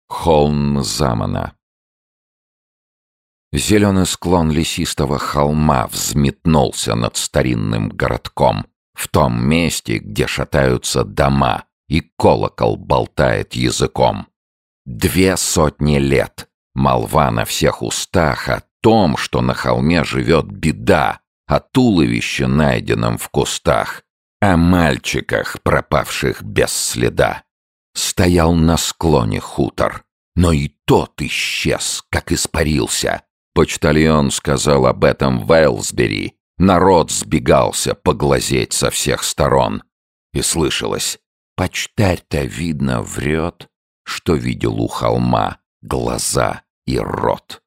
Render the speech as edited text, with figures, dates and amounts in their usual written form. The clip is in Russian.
Холм Замана. Зеленый склон лесистого холма взметнулся над старинным городком, в том месте, где шатаются дома, и колокол болтает языком. 200 лет молва на всех устах о том, что на холме живет беда, о туловище, найденном в кустах, о мальчиках, пропавших без следа. Стоял на склоне хутор, но и тот исчез, как испарился. Почтальон сказал об этом в Эйлсбери. Народ сбегался поглазеть со всех сторон. И слышалось: почтарь-то, видно, врет, что видел у холма глаза и рот.